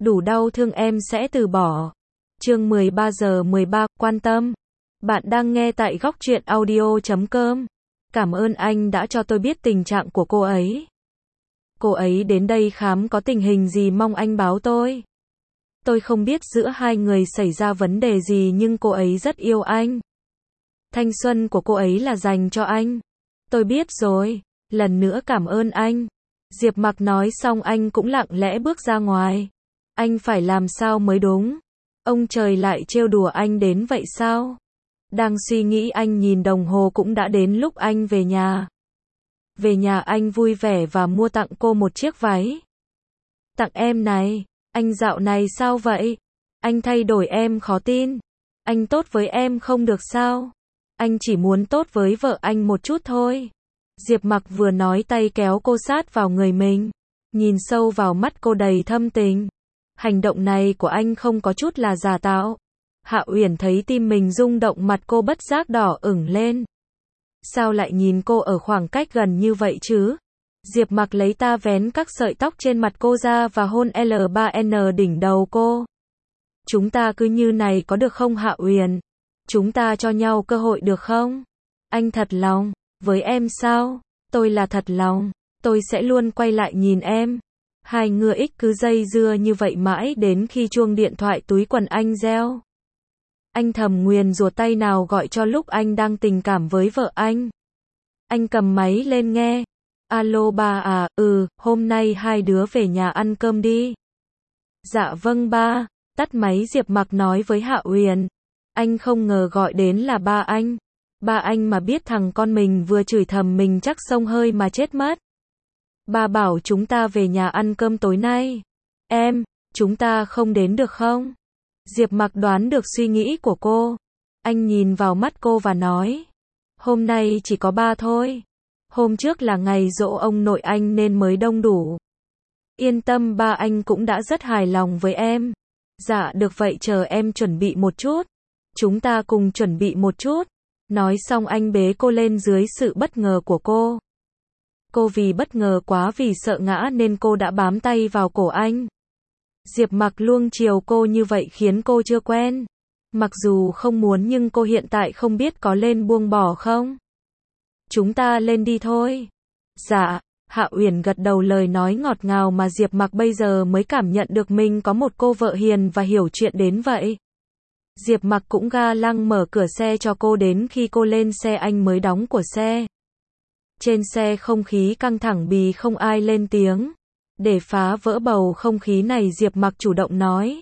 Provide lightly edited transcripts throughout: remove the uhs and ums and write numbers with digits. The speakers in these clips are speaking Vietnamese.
đủ đau thương em sẽ từ bỏ. Chương 13:13, quan tâm. Bạn đang nghe tại Góc Truyện Audio.com. Cảm ơn anh đã cho tôi biết tình trạng của cô ấy. Cô ấy đến đây khám có tình hình gì mong anh báo tôi. Tôi không biết giữa hai người xảy ra vấn đề gì nhưng cô ấy rất yêu anh. Thanh xuân của cô ấy là dành cho anh. Tôi biết rồi, lần nữa cảm ơn anh. Diệp Mặc nói xong anh cũng lặng lẽ bước ra ngoài. Anh phải làm sao mới đúng? Ông trời lại trêu đùa anh đến vậy sao? Đang suy nghĩ anh nhìn đồng hồ cũng đã đến lúc anh về nhà. Về nhà anh vui vẻ và mua tặng cô một chiếc váy. Tặng em này, anh dạo này sao vậy? Anh thay đổi em khó tin. Anh tốt với em không được sao? Anh chỉ muốn tốt với vợ anh một chút thôi. Diệp Mặc vừa nói tay kéo cô sát vào người mình. Nhìn sâu vào mắt cô đầy thâm tình. Hành động này của anh không có chút là giả tạo. Hạ Uyển thấy tim mình rung động, mặt cô bất giác đỏ ửng lên. Sao lại nhìn cô ở khoảng cách gần như vậy chứ? Diệp Mặc lấy ta vén các sợi tóc trên mặt cô ra và hôn L3N đỉnh đầu cô. Chúng ta cứ như này có được không Hạ Uyển? Chúng ta cho nhau cơ hội được không? Anh thật lòng với em sao? Tôi là thật lòng. Tôi sẽ luôn quay lại nhìn em. Hai người ích cứ dây dưa như vậy mãi đến khi chuông điện thoại túi quần anh reo. Anh thầm nguyền rủa tay nào gọi cho lúc anh đang tình cảm với vợ anh. Anh cầm máy lên nghe. Alo ba à, hôm nay hai đứa về nhà ăn cơm đi. Dạ vâng ba. Tắt máy Diệp Mặc nói với Hạ Uyển. Anh không ngờ gọi đến là ba anh. Ba anh mà biết thằng con mình vừa chửi thầm mình chắc xông hơi mà chết mất. Ba bảo chúng ta về nhà ăn cơm tối nay. Chúng ta không đến được không? Diệp Mặc đoán được suy nghĩ của cô. Anh nhìn vào mắt cô và nói. Hôm nay chỉ có ba thôi. Hôm trước là ngày giỗ ông nội anh nên mới đông đủ. Yên tâm, ba anh cũng đã rất hài lòng với em. Dạ được vậy chờ em chuẩn bị một chút. Chúng ta cùng chuẩn bị một chút. Nói xong anh bế cô lên dưới sự bất ngờ của cô. Cô vì bất ngờ quá vì sợ ngã nên cô đã bám tay vào cổ anh. Diệp Mặc luông chiều cô như vậy khiến cô chưa quen. Mặc dù không muốn nhưng cô hiện tại không biết có lên buông bỏ không. Chúng ta lên đi thôi. Dạ, Hạ Uyển gật đầu lời nói ngọt ngào mà Diệp Mặc bây giờ mới cảm nhận được mình có một cô vợ hiền và hiểu chuyện đến vậy. Diệp Mặc cũng ga lăng mở cửa xe cho cô đến khi cô lên xe anh mới đóng của xe. Trên xe không khí căng thẳng vì không ai lên tiếng. Để phá vỡ bầu không khí này Diệp Mặc chủ động nói.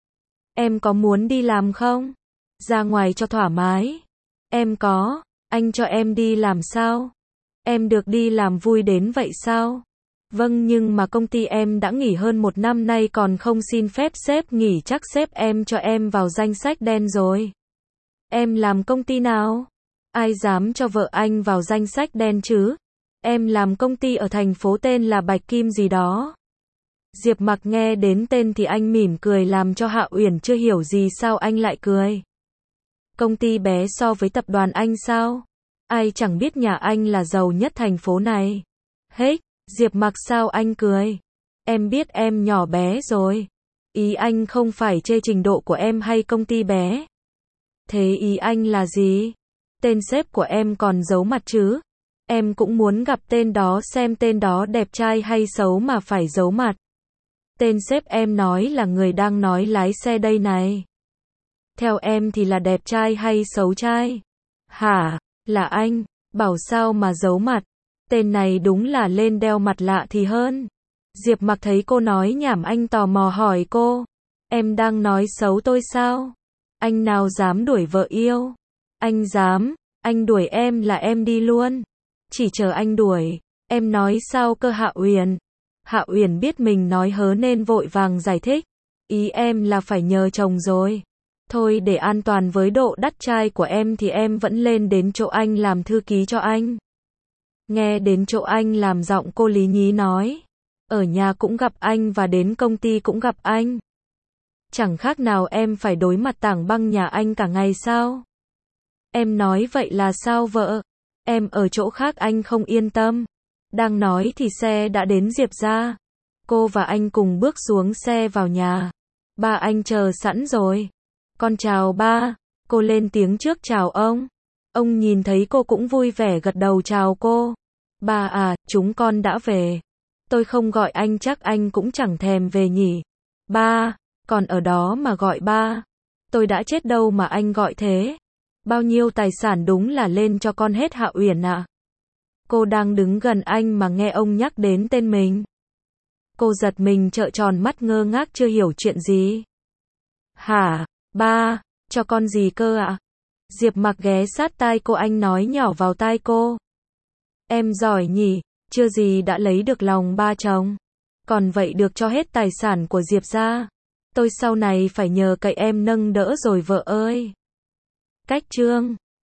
Em có muốn đi làm không? Ra ngoài cho thoải mái. Em có. Anh cho em đi làm sao? Em được đi làm vui đến vậy sao? Vâng nhưng mà công ty em đã nghỉ hơn 1 năm nay còn không xin phép sếp nghỉ chắc sếp em cho em vào danh sách đen rồi. Em làm công ty nào? Ai dám cho vợ anh vào danh sách đen chứ? Em làm công ty ở thành phố tên là Bạch Kim gì đó. Diệp Mặc nghe đến tên thì anh mỉm cười làm cho Hạ Uyển chưa hiểu gì sao anh lại cười. Công ty bé so với tập đoàn anh sao? Ai chẳng biết nhà anh là giàu nhất thành phố này. Hết, Diệp Mặc sao anh cười? Em biết em nhỏ bé rồi. Ý anh không phải chê trình độ của em hay công ty bé. Thế ý anh là gì? Tên sếp của em còn giấu mặt chứ? Em cũng muốn gặp tên đó xem tên đó đẹp trai hay xấu mà phải giấu mặt. Tên sếp em nói là người đang nói lái xe đây này. Theo em thì là đẹp trai hay xấu trai? Hả? Là anh? Bảo sao mà giấu mặt? Tên này đúng là lên đeo mặt lạ thì hơn. Diệp Mặc thấy cô nói nhảm anh tò mò hỏi cô. Em đang nói xấu tôi sao? Anh nào dám đuổi vợ yêu? Anh dám, anh đuổi em là em đi luôn. Chỉ chờ anh đuổi. Em nói sao cơ Hạ Uyển? Hạ Uyển biết mình nói hớ nên vội vàng giải thích. Ý em là phải nhờ chồng rồi. Thôi để an toàn với độ đắt trai của em thì em vẫn lên đến chỗ anh làm thư ký cho anh. Nghe đến chỗ anh làm giọng cô lý nhí nói. Ở nhà cũng gặp anh và đến công ty cũng gặp anh. Chẳng khác nào em phải đối mặt tảng băng nhà anh cả ngày sao? Em nói vậy là sao vợ? Em ở chỗ khác anh không yên tâm. Đang nói thì xe đã đến Diệp ra. Cô và anh cùng bước xuống xe vào nhà. Ba anh chờ sẵn rồi. Con chào ba. Cô lên tiếng trước chào ông. Ông nhìn thấy cô cũng vui vẻ gật đầu chào cô. Ba à, chúng con đã về. Tôi không gọi anh chắc anh cũng chẳng thèm về nhỉ. Ba, còn ở đó mà gọi ba. Tôi đã chết đâu mà anh gọi thế. Bao nhiêu tài sản đúng là lên cho con hết Hạ Uyển ạ. Cô đang đứng gần anh mà nghe ông nhắc đến tên mình. Cô giật mình trợn tròn mắt ngơ ngác chưa hiểu chuyện gì. Hả, ba, cho con gì cơ ạ? Diệp Mặc ghé sát tai cô, anh nói nhỏ vào tai cô. Em giỏi nhỉ, chưa gì đã lấy được lòng ba chồng. Còn vậy được cho hết tài sản của Diệp ra. Tôi sau này phải nhờ cậy em nâng đỡ rồi vợ ơi. Cách chương